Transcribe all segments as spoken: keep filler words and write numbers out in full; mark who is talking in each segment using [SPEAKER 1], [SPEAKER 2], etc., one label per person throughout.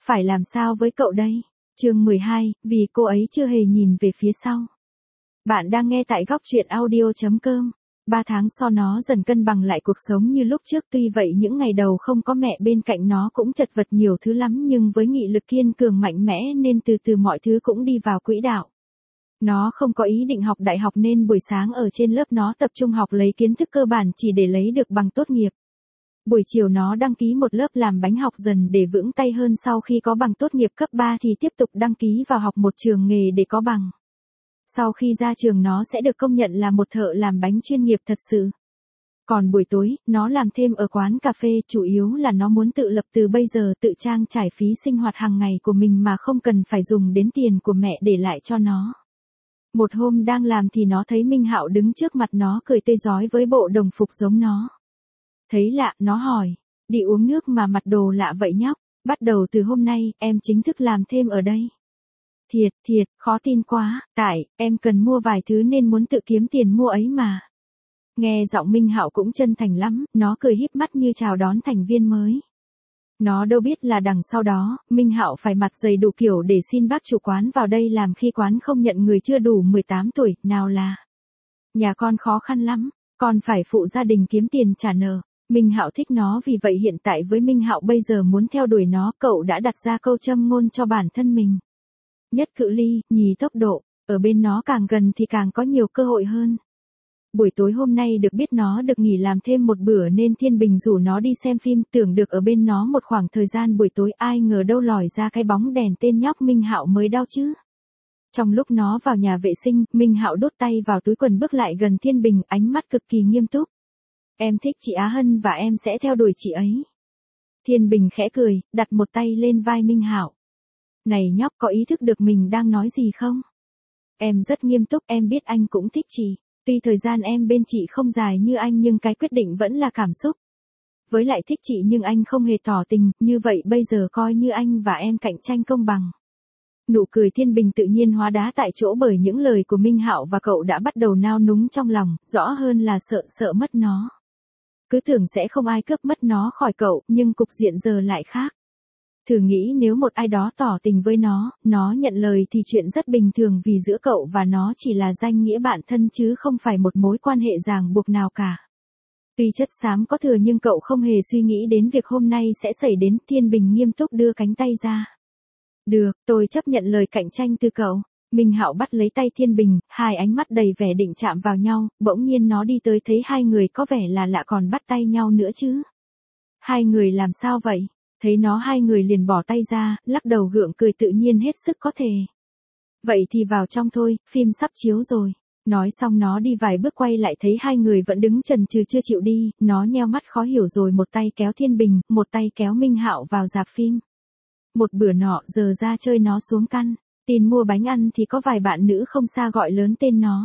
[SPEAKER 1] Phải làm sao với cậu đây? Chương mười hai, vì cô ấy chưa hề nhìn về phía sau. Bạn đang nghe tại góc truyện audio chấm com. Ba tháng sau nó dần cân bằng lại cuộc sống như lúc trước, tuy vậy những ngày đầu không có mẹ bên cạnh nó cũng chật vật nhiều thứ lắm, nhưng với nghị lực kiên cường mạnh mẽ nên từ từ mọi thứ cũng đi vào quỹ đạo. Nó không có ý định học đại học nên buổi sáng ở trên lớp nó tập trung học lấy kiến thức cơ bản chỉ để lấy được bằng tốt nghiệp. Buổi chiều nó đăng ký một lớp làm bánh học dần để vững tay hơn, sau khi có bằng tốt nghiệp cấp ba thì tiếp tục đăng ký vào học một trường nghề để có bằng. Sau khi ra trường nó sẽ được công nhận là một thợ làm bánh chuyên nghiệp thật sự. Còn buổi tối, nó làm thêm ở quán cà phê, chủ yếu là nó muốn tự lập từ bây giờ, tự trang trải phí sinh hoạt hàng ngày của mình mà không cần phải dùng đến tiền của mẹ để lại cho nó. Một hôm đang làm thì nó thấy Minh Hạo đứng trước mặt nó cười tươi rói với bộ đồng phục giống nó. Thấy lạ, nó hỏi, đi uống nước mà mặc đồ lạ vậy nhóc, bắt đầu từ hôm nay, em chính thức làm thêm ở đây. Thiệt, thiệt, khó tin quá, tại, em cần mua vài thứ nên muốn tự kiếm tiền mua ấy mà. Nghe giọng Minh Hạo cũng chân thành lắm, nó cười híp mắt như chào đón thành viên mới. Nó đâu biết là đằng sau đó, Minh Hạo phải mặt dày đủ kiểu để xin bác chủ quán vào đây làm khi quán không nhận người chưa đủ mười tám tuổi, nào là. Nhà con khó khăn lắm, con phải phụ gia đình kiếm tiền trả nợ. Minh Hạo thích nó, vì vậy hiện tại với Minh Hạo bây giờ muốn theo đuổi nó, cậu đã đặt ra câu châm ngôn cho bản thân mình. Nhất cự ly, nhì tốc độ, ở bên nó càng gần thì càng có nhiều cơ hội hơn. Buổi tối hôm nay được biết nó được nghỉ làm thêm một bữa nên Thiên Bình rủ nó đi xem phim, tưởng được ở bên nó một khoảng thời gian buổi tối, ai ngờ đâu lòi ra cái bóng đèn tên nhóc Minh Hạo mới đau chứ. Trong lúc nó vào nhà vệ sinh, Minh Hạo đút tay vào túi quần bước lại gần Thiên Bình, ánh mắt cực kỳ nghiêm túc. Em thích chị Á Hân và em sẽ theo đuổi chị ấy. Thiên Bình khẽ cười, đặt một tay lên vai Minh Hạo. Này nhóc, có ý thức được mình đang nói gì không? Em rất nghiêm túc, em biết anh cũng thích chị. Tuy thời gian em bên chị không dài như anh nhưng cái quyết định vẫn là cảm xúc. Với lại thích chị nhưng anh không hề tỏ tình, như vậy bây giờ coi như anh và em cạnh tranh công bằng. Nụ cười Thiên Bình tự nhiên hóa đá tại chỗ bởi những lời của Minh Hạo và cậu đã bắt đầu nao núng trong lòng, rõ hơn là sợ sợ mất nó. Cứ tưởng sẽ không ai cướp mất nó khỏi cậu, nhưng cục diện giờ lại khác. Thử nghĩ nếu một ai đó tỏ tình với nó, nó nhận lời thì chuyện rất bình thường, vì giữa cậu và nó chỉ là danh nghĩa bạn thân chứ không phải một mối quan hệ ràng buộc nào cả. Tuy chất xám có thừa nhưng cậu không hề suy nghĩ đến việc hôm nay sẽ xảy đến. Thiên Bình nghiêm túc đưa cánh tay ra. Được, tôi chấp nhận lời cạnh tranh từ cậu. Minh Hạo bắt lấy tay Thiên Bình, hai ánh mắt đầy vẻ định chạm vào nhau, bỗng nhiên nó đi tới thấy hai người có vẻ là lạ còn bắt tay nhau nữa chứ. Hai người làm sao vậy? Thấy nó hai người liền bỏ tay ra, lắc đầu gượng cười tự nhiên hết sức có thể. Vậy thì vào trong thôi, phim sắp chiếu rồi. Nói xong nó đi vài bước quay lại thấy hai người vẫn đứng chần chừ chưa chịu đi, nó nheo mắt khó hiểu rồi một tay kéo Thiên Bình, một tay kéo Minh Hạo vào rạp phim. Một bữa nọ giờ ra chơi nó xuống căn tin mua bánh ăn thì có vài bạn nữ không xa gọi lớn tên nó.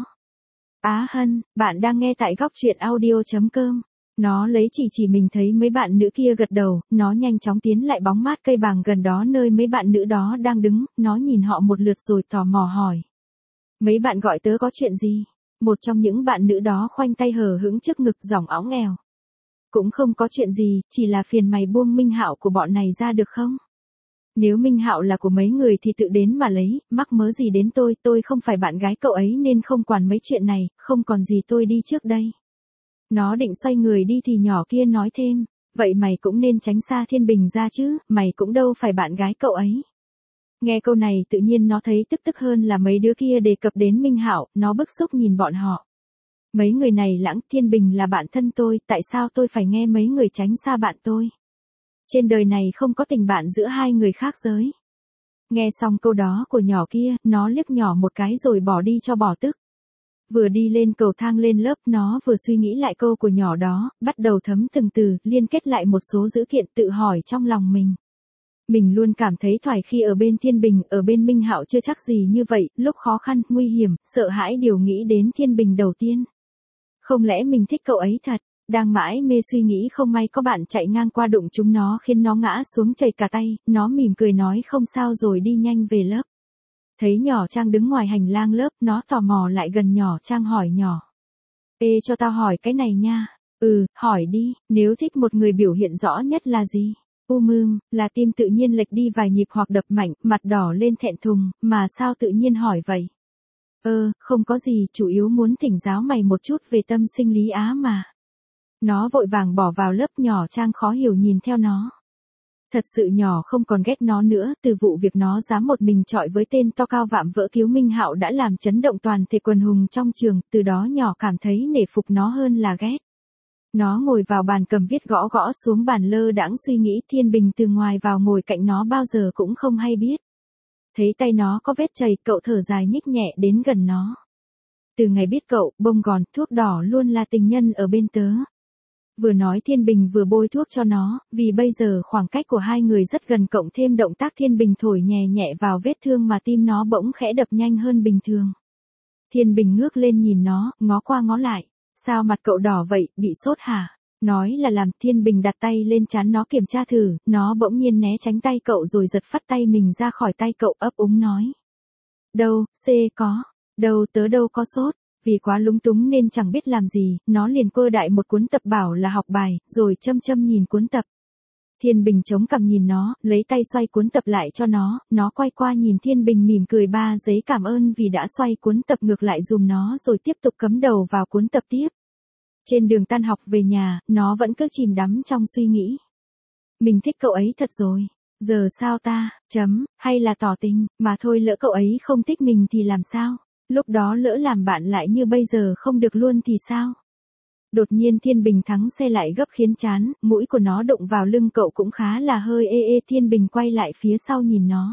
[SPEAKER 1] Á Hân, bạn đang nghe tại góc truyện audio chấm com. Nó lấy chỉ chỉ mình thấy mấy bạn nữ kia gật đầu, nó nhanh chóng tiến lại bóng mát cây bàng gần đó nơi mấy bạn nữ đó đang đứng, nó nhìn họ một lượt rồi tò mò hỏi. Mấy bạn gọi tớ có chuyện gì? Một trong những bạn nữ đó khoanh tay hờ hững trước ngực giọng óng nghèo. Cũng không có chuyện gì, chỉ là phiền mày buông Minh Hạo của bọn này ra được không? Nếu Minh Hạo là của mấy người thì tự đến mà lấy, mắc mớ gì đến tôi, tôi không phải bạn gái cậu ấy nên không quản mấy chuyện này, không còn gì tôi đi trước đây. Nó định xoay người đi thì nhỏ kia nói thêm, vậy mày cũng nên tránh xa Thiên Bình ra chứ, mày cũng đâu phải bạn gái cậu ấy. Nghe câu này tự nhiên nó thấy tức tức hơn là mấy đứa kia đề cập đến Minh Hạo, nó bức xúc nhìn bọn họ. Mấy người này lãng, Thiên Bình là bạn thân tôi, tại sao tôi phải nghe mấy người tránh xa bạn tôi? Trên đời này không có tình bạn giữa hai người khác giới. Nghe xong câu đó của nhỏ kia, nó liếc nhỏ một cái rồi bỏ đi cho bỏ tức. Vừa đi lên cầu thang lên lớp nó vừa suy nghĩ lại câu của nhỏ đó, bắt đầu thấm từng từ, liên kết lại một số dữ kiện tự hỏi trong lòng mình. Mình luôn cảm thấy thoải khi ở bên Thiên Bình, ở bên Minh Hạo chưa chắc gì như vậy, lúc khó khăn, nguy hiểm, sợ hãi điều nghĩ đến Thiên Bình đầu tiên. Không lẽ mình thích cậu ấy thật? Đang mãi mê suy nghĩ không may có bạn chạy ngang qua đụng chúng nó khiến nó ngã xuống chảy cả tay, nó mỉm cười nói không sao rồi đi nhanh về lớp. Thấy nhỏ Trang đứng ngoài hành lang lớp, nó tò mò lại gần nhỏ Trang hỏi nhỏ. Ê cho tao hỏi cái này nha. Ừ, hỏi đi, nếu thích một người biểu hiện rõ nhất là gì? U mương, là tim tự nhiên lệch đi vài nhịp hoặc đập mạnh, mặt đỏ lên thẹn thùng, mà sao tự nhiên hỏi vậy? Ơ, không có gì, chủ yếu muốn thỉnh giáo mày một chút về tâm sinh lý á mà. Nó vội vàng bỏ vào lớp nhỏ Trang khó hiểu nhìn theo nó. Thật sự nhỏ không còn ghét nó nữa, từ vụ việc nó dám một mình chọi với tên to cao vạm vỡ Kiếu Minh Hạo đã làm chấn động toàn thể quần hùng trong trường, từ đó nhỏ cảm thấy nể phục nó hơn là ghét. Nó ngồi vào bàn cầm viết gõ gõ xuống bàn lơ đãng suy nghĩ. Thiên Bình từ ngoài vào ngồi cạnh nó bao giờ cũng không hay biết. Thấy tay nó có vết chảy, cậu thở dài nhích nhẹ đến gần nó. Từ ngày biết cậu, bông gòn, thuốc đỏ luôn là tình nhân ở bên tớ. Vừa nói Thiên Bình vừa bôi thuốc cho nó, vì bây giờ khoảng cách của hai người rất gần, cộng thêm động tác Thiên Bình thổi nhẹ nhẹ vào vết thương mà tim nó bỗng khẽ đập nhanh hơn bình thường. Thiên Bình ngước lên nhìn nó, ngó qua ngó lại. Sao mặt cậu đỏ vậy, bị sốt hả? Nói là làm. Thiên Bình đặt tay lên trán nó kiểm tra thử, nó bỗng nhiên né tránh tay cậu rồi giật phắt tay mình ra khỏi tay cậu, ấp úng nói. Đâu, C có, đâu tớ đâu có sốt. Vì quá lúng túng nên chẳng biết làm gì, nó liền quơ đại một cuốn tập bảo là học bài, rồi châm châm nhìn cuốn tập. Thiên Bình chống cằm nhìn nó, lấy tay xoay cuốn tập lại cho nó, nó quay qua nhìn Thiên Bình mỉm cười ba giấy cảm ơn vì đã xoay cuốn tập ngược lại dùm nó rồi tiếp tục cắm đầu vào cuốn tập tiếp. Trên đường tan học về nhà, nó vẫn cứ chìm đắm trong suy nghĩ. Mình thích cậu ấy thật rồi, giờ sao ta, chấm, hay là tỏ tình, mà thôi lỡ cậu ấy không thích mình thì làm sao? Lúc đó lỡ làm bạn lại như bây giờ không được luôn thì sao? Đột nhiên Thiên Bình thắng xe lại gấp khiến chán, mũi của nó đụng vào lưng cậu cũng khá là hơi ê ê. Thiên Bình quay lại phía sau nhìn nó.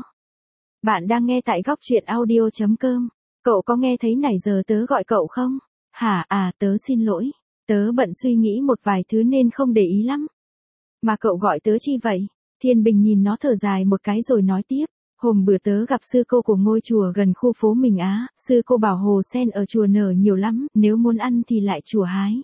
[SPEAKER 1] Bạn đang nghe tại góc truyện audio chấm com. Cậu có nghe thấy nãy giờ tớ gọi cậu không? Hả, à tớ xin lỗi. Tớ bận suy nghĩ một vài thứ nên không để ý lắm. Mà cậu gọi tớ chi vậy? Thiên Bình nhìn nó thở dài một cái rồi nói tiếp. Hôm bữa tớ gặp sư cô của ngôi chùa gần khu phố mình á, sư cô bảo hồ sen ở chùa nở nhiều lắm, nếu muốn ăn thì lại chùa hái.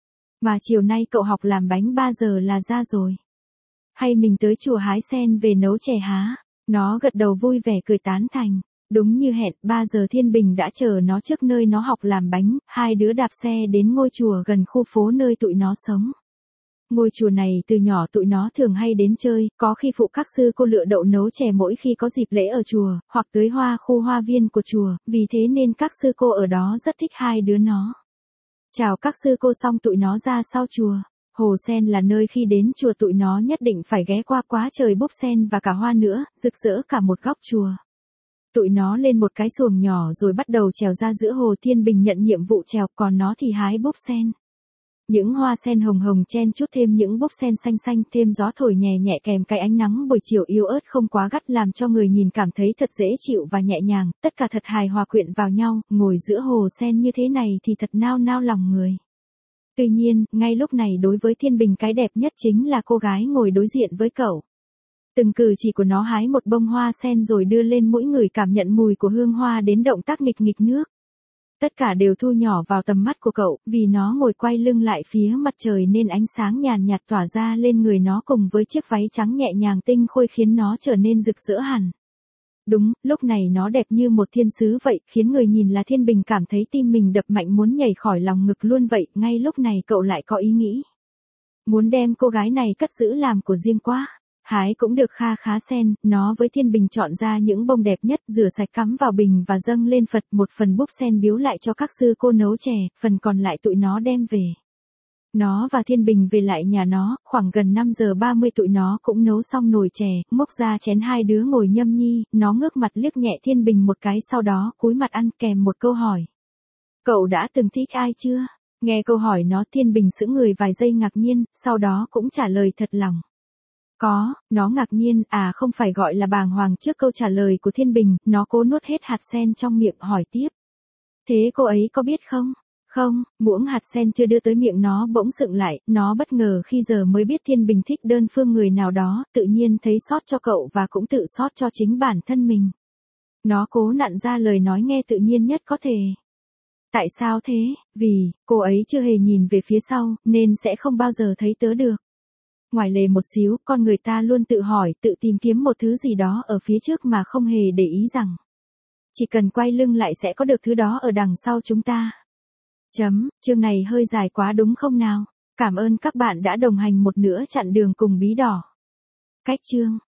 [SPEAKER 1] Mà chiều nay cậu học làm bánh ba giờ là ra rồi. Hay mình tới chùa hái sen về nấu chè há? Nó gật đầu vui vẻ cười tán thành. Đúng như hẹn, ba giờ Thiên Bình đã chờ nó trước nơi nó học làm bánh, hai đứa đạp xe đến ngôi chùa gần khu phố nơi tụi nó sống. Ngôi chùa này từ nhỏ tụi nó thường hay đến chơi, có khi phụ các sư cô lựa đậu nấu chè mỗi khi có dịp lễ ở chùa, hoặc tưới hoa khu hoa viên của chùa, vì thế nên các sư cô ở đó rất thích hai đứa nó. Chào các sư cô xong tụi nó ra sau chùa. Hồ sen là nơi khi đến chùa tụi nó nhất định phải ghé qua, quá trời búp sen và cả hoa nữa, rực rỡ cả một góc chùa. Tụi nó lên một cái xuồng nhỏ rồi bắt đầu trèo ra giữa hồ. Thiên Bình nhận nhiệm vụ trèo, còn nó thì hái búp sen. Những hoa sen hồng hồng chen chút thêm những búp sen xanh xanh, thêm gió thổi nhẹ nhẹ kèm cái ánh nắng buổi chiều yếu ớt không quá gắt làm cho người nhìn cảm thấy thật dễ chịu và nhẹ nhàng, tất cả thật hài hòa quyện vào nhau, ngồi giữa hồ sen như thế này thì thật nao nao lòng người. Tuy nhiên, ngay lúc này đối với Thiên Bình cái đẹp nhất chính là cô gái ngồi đối diện với cậu. Từng cử chỉ của nó hái một bông hoa sen rồi đưa lên mũi người cảm nhận mùi của hương hoa đến động tác nghịch nghịch nước. Tất cả đều thu nhỏ vào tầm mắt của cậu, vì nó ngồi quay lưng lại phía mặt trời nên ánh sáng nhàn nhạt tỏa ra lên người nó cùng với chiếc váy trắng nhẹ nhàng tinh khôi khiến nó trở nên rực rỡ hẳn. Đúng, lúc này nó đẹp như một thiên sứ vậy, khiến người nhìn là Thiên Bình cảm thấy tim mình đập mạnh muốn nhảy khỏi lòng ngực luôn vậy. Ngay lúc này cậu lại có ý nghĩ. Muốn đem cô gái này cất giữ làm của riêng quá. Hái cũng được kha khá sen, nó với Thiên Bình chọn ra những bông đẹp nhất, rửa sạch cắm vào bình và dâng lên Phật. Một phần búp sen biếu lại cho các sư cô nấu chè, phần còn lại tụi nó đem về. Nó và Thiên Bình về lại nhà nó, khoảng gần năm giờ ba mươi tụi nó cũng nấu xong nồi chè, múc ra chén hai đứa ngồi nhâm nhi, nó ngước mặt liếc nhẹ Thiên Bình một cái sau đó cúi mặt ăn kèm một câu hỏi. Cậu đã từng thích ai chưa? Nghe câu hỏi nó Thiên Bình sững người vài giây ngạc nhiên, sau đó cũng trả lời thật lòng. Có, nó ngạc nhiên, à không phải gọi là bàng hoàng trước câu trả lời của Thiên Bình, nó cố nuốt hết hạt sen trong miệng hỏi tiếp. Thế cô ấy có biết không? Không, muỗng hạt sen chưa đưa tới miệng nó bỗng sựng lại, nó bất ngờ khi giờ mới biết Thiên Bình thích đơn phương người nào đó, tự nhiên thấy xót cho cậu và cũng tự xót cho chính bản thân mình. Nó cố nặn ra lời nói nghe tự nhiên nhất có thể. Tại sao thế? Vì, cô ấy chưa hề nhìn về phía sau, nên sẽ không bao giờ thấy tớ được. Ngoài lề một xíu, con người ta luôn tự hỏi, tự tìm kiếm một thứ gì đó ở phía trước mà không hề để ý rằng chỉ cần quay lưng lại sẽ có được thứ đó ở đằng sau chúng ta. Chấm, chương này hơi dài quá đúng không nào? Cảm ơn các bạn đã đồng hành một nửa chặng đường cùng Bí Đỏ. Cách chương